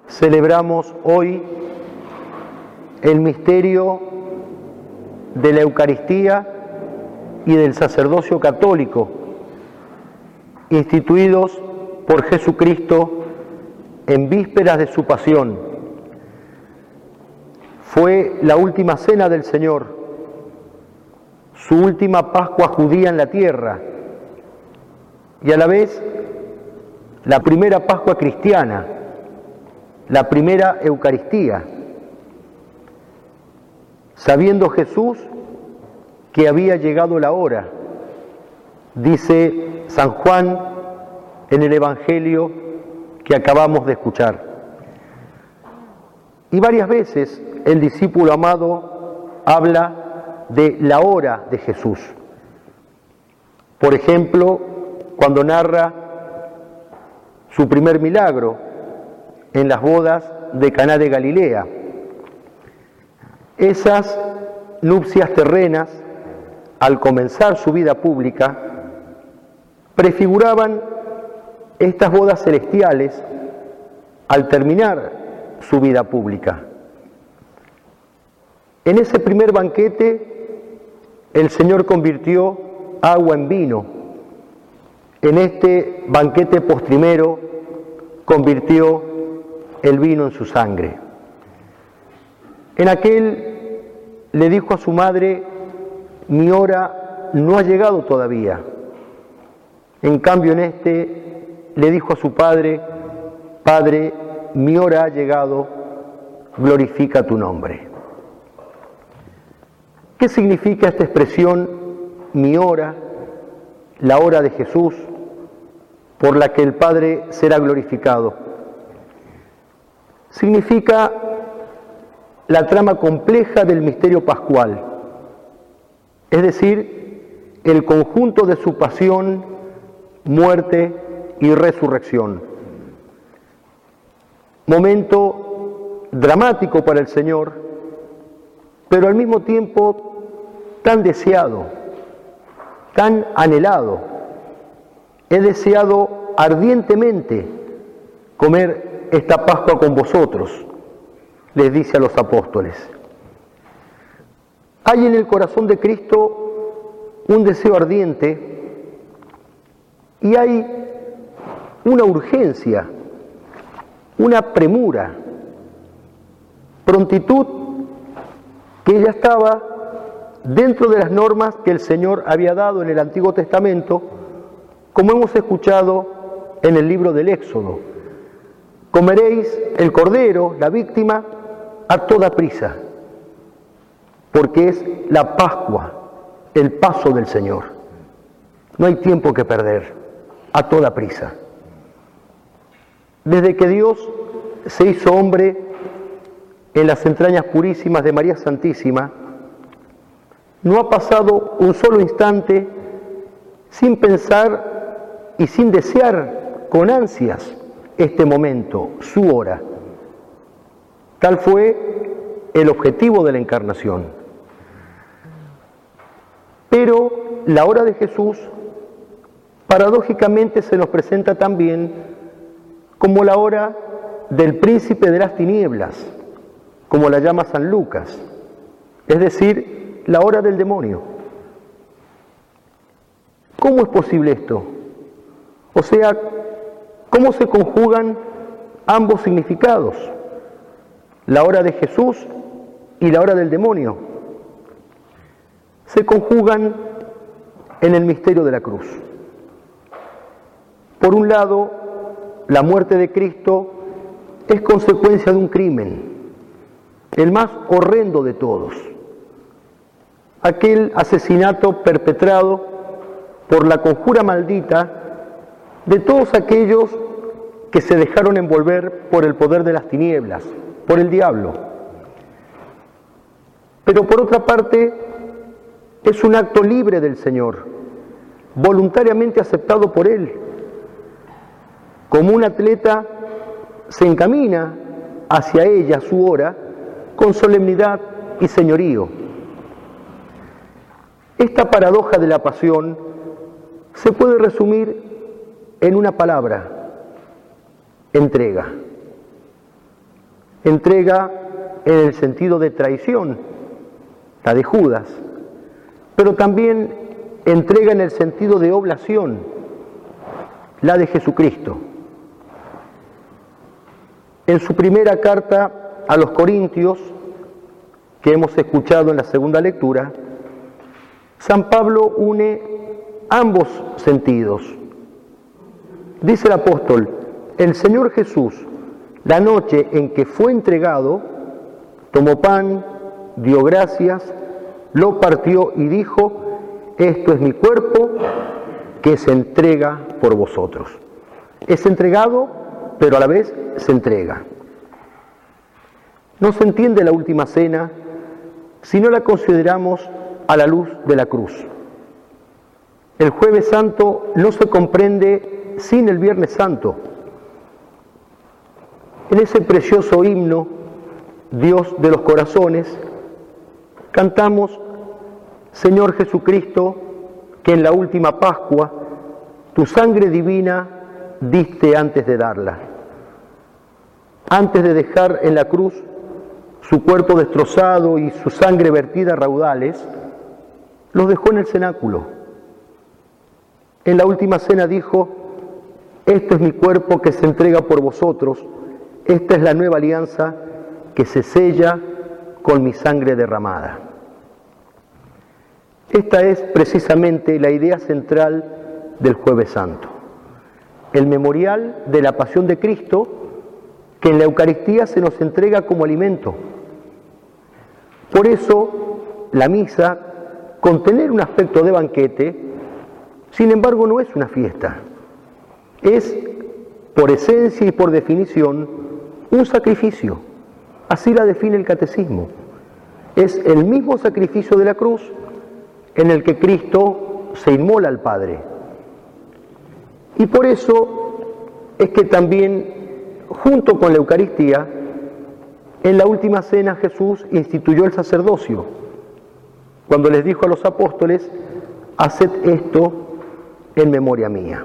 celebramos hoy el misterio de la Eucaristía y del sacerdocio católico, instituidos por Jesucristo en vísperas de su pasión. Fue la última cena del Señor, su última Pascua judía en la tierra y a la vez la primera Pascua cristiana, la primera Eucaristía, sabiendo Jesús que había llegado la hora. Dice San Juan en el Evangelio que acabamos de escuchar. Y varias veces el discípulo amado habla de la hora de Jesús. Por ejemplo, cuando narra su primer milagro en las bodas de Caná de Galilea. Esas nupcias terrenas, al comenzar su vida pública, prefiguraban estas bodas celestiales al terminar su vida pública. En ese primer banquete, el Señor convirtió agua en vino. En este banquete postrimero, convirtió el vino en su sangre. En aquel le dijo a su madre: mi hora no ha llegado todavía. En cambio, en este le dijo a su padre: Padre, mi hora ha llegado, glorifica tu nombre. ¿Qué significa esta expresión, mi hora, la hora de Jesús, por la que el Padre será glorificado? Significa la trama compleja del misterio pascual, es decir, el conjunto de su pasión, muerte y resurrección. Momento dramático para el Señor, pero al mismo tiempo tan deseado, tan anhelado. He deseado ardientemente comer esta Pascua con vosotros, les dice a los apóstoles. Hay en el corazón de Cristo un deseo ardiente y hay una urgencia, una premura, prontitud que ya estaba dentro de las normas que el Señor había dado en el Antiguo Testamento, como hemos escuchado en el libro del Éxodo. Comeréis el cordero, la víctima, a toda prisa, porque es la Pascua, el paso del Señor. No hay tiempo que perder, a toda prisa. Desde que Dios se hizo hombre en las entrañas purísimas de María Santísima, no ha pasado un solo instante sin pensar y sin desear con ansias este momento, su hora. Tal fue el objetivo de la encarnación. Pero la hora de Jesús, paradójicamente, se nos presenta también como la hora del príncipe de las tinieblas, como la llama San Lucas, es decir, la hora del demonio. ¿Cómo es posible esto? O sea, ¿cómo se conjugan ambos significados? La hora de Jesús y la hora del demonio. Se conjugan en el misterio de la cruz. Por un lado, la muerte de Cristo es consecuencia de un crimen, el más horrendo de todos, aquel asesinato perpetrado por la conjura maldita de todos aquellos que se dejaron envolver por el poder de las tinieblas, por el diablo. Pero por otra parte, es un acto libre del Señor, voluntariamente aceptado por Él. Como un atleta se encamina hacia ella, su hora, con solemnidad y señorío. Esta paradoja de la pasión se puede resumir en una palabra: entrega. entrega en el sentido de traición, la de Judas, pero también entrega en el sentido de oblación, la de Jesucristo. En su primera carta a los Corintios, que hemos escuchado en la segunda lectura, San Pablo une ambos sentidos. Dice el apóstol: el Señor Jesús, la noche en que fue entregado, tomó pan, dio gracias, lo partió y dijo: esto es mi cuerpo que se entrega por vosotros. Es entregado, pero a la vez se entrega. No se entiende la última cena si no la consideramos a la luz de la cruz. El Jueves Santo no se comprende sin el Viernes Santo. En ese precioso himno, Dios de los corazones, cantamos: Señor Jesucristo, que en la última Pascua tu sangre divina diste antes de darla. Antes de dejar en la cruz su cuerpo destrozado y su sangre vertida a raudales, los dejó en el cenáculo. En la última cena dijo: esto es mi cuerpo que se entrega por vosotros, esta es la nueva alianza que se sella con mi sangre derramada. Esta es precisamente la idea central del Jueves Santo, el memorial de la pasión de Cristo que en la Eucaristía se nos entrega como alimento. Por eso la misa, con tener un aspecto de banquete, sin embargo no es una fiesta, es por esencia y por definición un sacrificio. Así la define el Catecismo. Es el mismo sacrificio de la cruz en el que Cristo se inmola al Padre. Y por eso es que también, junto con la Eucaristía, en la última cena Jesús instituyó el sacerdocio, cuando les dijo a los apóstoles: haced esto en memoria mía.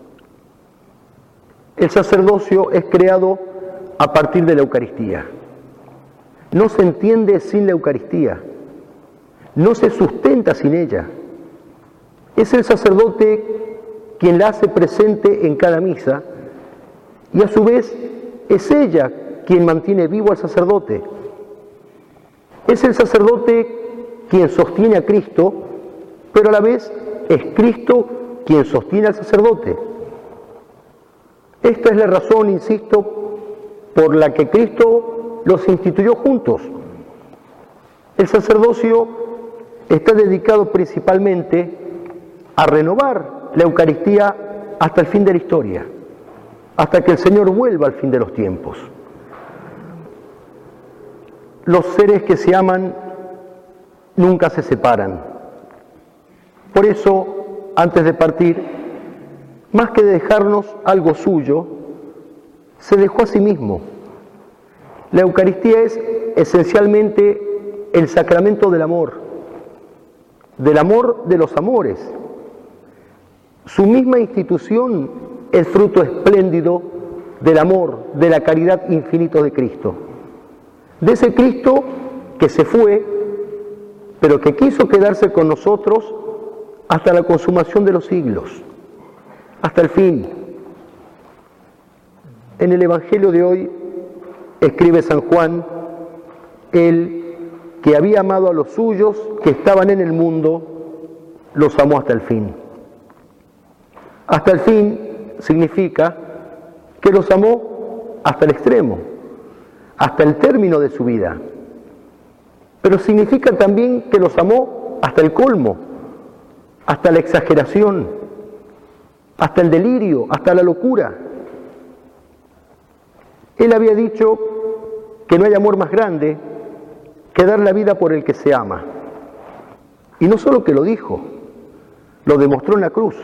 El sacerdocio es creado a partir de la Eucaristía. No se entiende sin la Eucaristía, no se sustenta sin ella. Es el sacerdote quien la hace presente en cada misa y a su vez es ella quien mantiene vivo al sacerdote. Es el sacerdote quien sostiene a Cristo, pero a la vez es Cristo quien sostiene al sacerdote. Esta es la razón, insisto, por la que Cristo los instituyó juntos. El sacerdocio está dedicado principalmente a renovar la Eucaristía hasta el fin de la historia, hasta que el Señor vuelva al fin de los tiempos. Los seres que se aman nunca se separan. Por eso, antes de partir, más que dejarnos algo suyo, se dejó a sí mismo. La Eucaristía es esencialmente el sacramento del amor de los amores. Su misma institución es fruto espléndido del amor, de la caridad infinito de Cristo. De ese Cristo que se fue, pero que quiso quedarse con nosotros hasta la consumación de los siglos, hasta el fin. En el Evangelio de hoy escribe San Juan: Él que había amado a los suyos que estaban en el mundo, los amó hasta el fin. Hasta el fin significa que los amó hasta el extremo, hasta el término de su vida. Pero significa también que los amó hasta el colmo, hasta la exageración, hasta el delirio, hasta la locura. Él había dicho que no hay amor más grande que dar la vida por el que se ama. Y no solo que lo dijo, lo demostró en la cruz.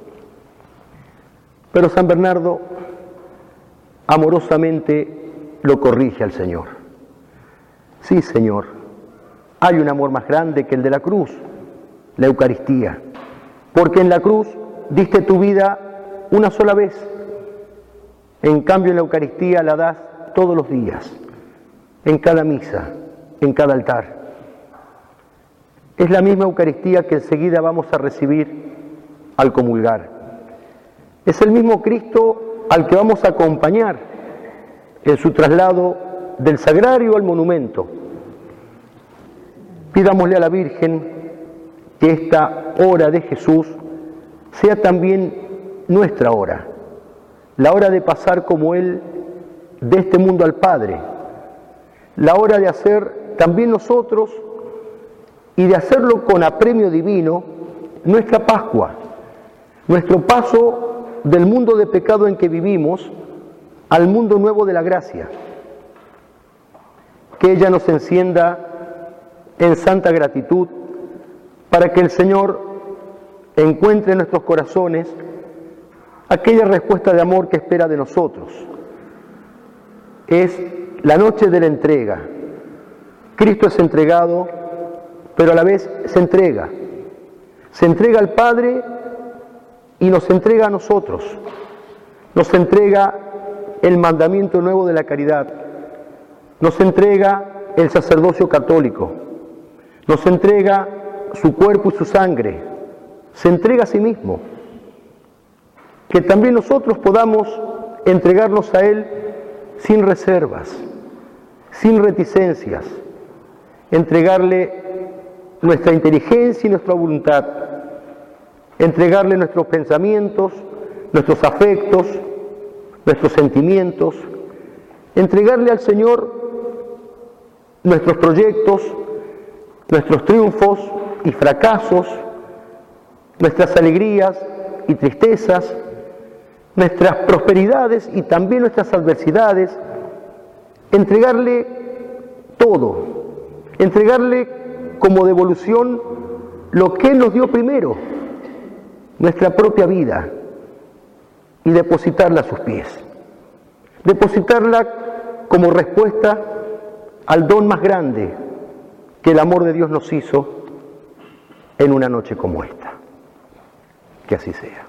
Pero San Bernardo amorosamente lo corrige al Señor. Sí, Señor, hay un amor más grande que el de la cruz, la Eucaristía, porque en la cruz diste tu vida una sola vez, en cambio en la Eucaristía la das todos los días. en cada misa, en cada altar. Es la misma Eucaristía que enseguida vamos a recibir al comulgar. Es el mismo Cristo al que vamos a acompañar en su traslado del sagrario al monumento. Pidámosle a la Virgen que esta hora de Jesús sea también nuestra hora, la hora de pasar como Él de este mundo al Padre, la hora de hacer también nosotros y de hacerlo con apremio divino nuestra Pascua, nuestro paso del mundo de pecado en que vivimos al mundo nuevo de la gracia. Que ella nos encienda en santa gratitud para que el Señor encuentre en nuestros corazones aquella respuesta de amor que espera de nosotros. Es la noche de la entrega. Cristo es entregado, pero a la vez se entrega. Se entrega al Padre y nos entrega a nosotros. Nos entrega el mandamiento nuevo de la caridad. Nos entrega el sacerdocio católico. Nos entrega su cuerpo y su sangre. Se entrega a sí mismo. Que también nosotros podamos entregarnos a Él sin reservas, sin reticencias. Entregarle nuestra inteligencia y nuestra voluntad. Entregarle nuestros pensamientos, nuestros afectos, nuestros sentimientos. Entregarle al Señor nuestros proyectos, nuestros triunfos y fracasos, nuestras alegrías y tristezas, nuestras prosperidades y también nuestras adversidades, entregarle todo, entregarle como devolución lo que Él nos dio primero, nuestra propia vida, y depositarla a sus pies, depositarla como respuesta al don más grande que el amor de Dios nos hizo en una noche como esta. Que así sea.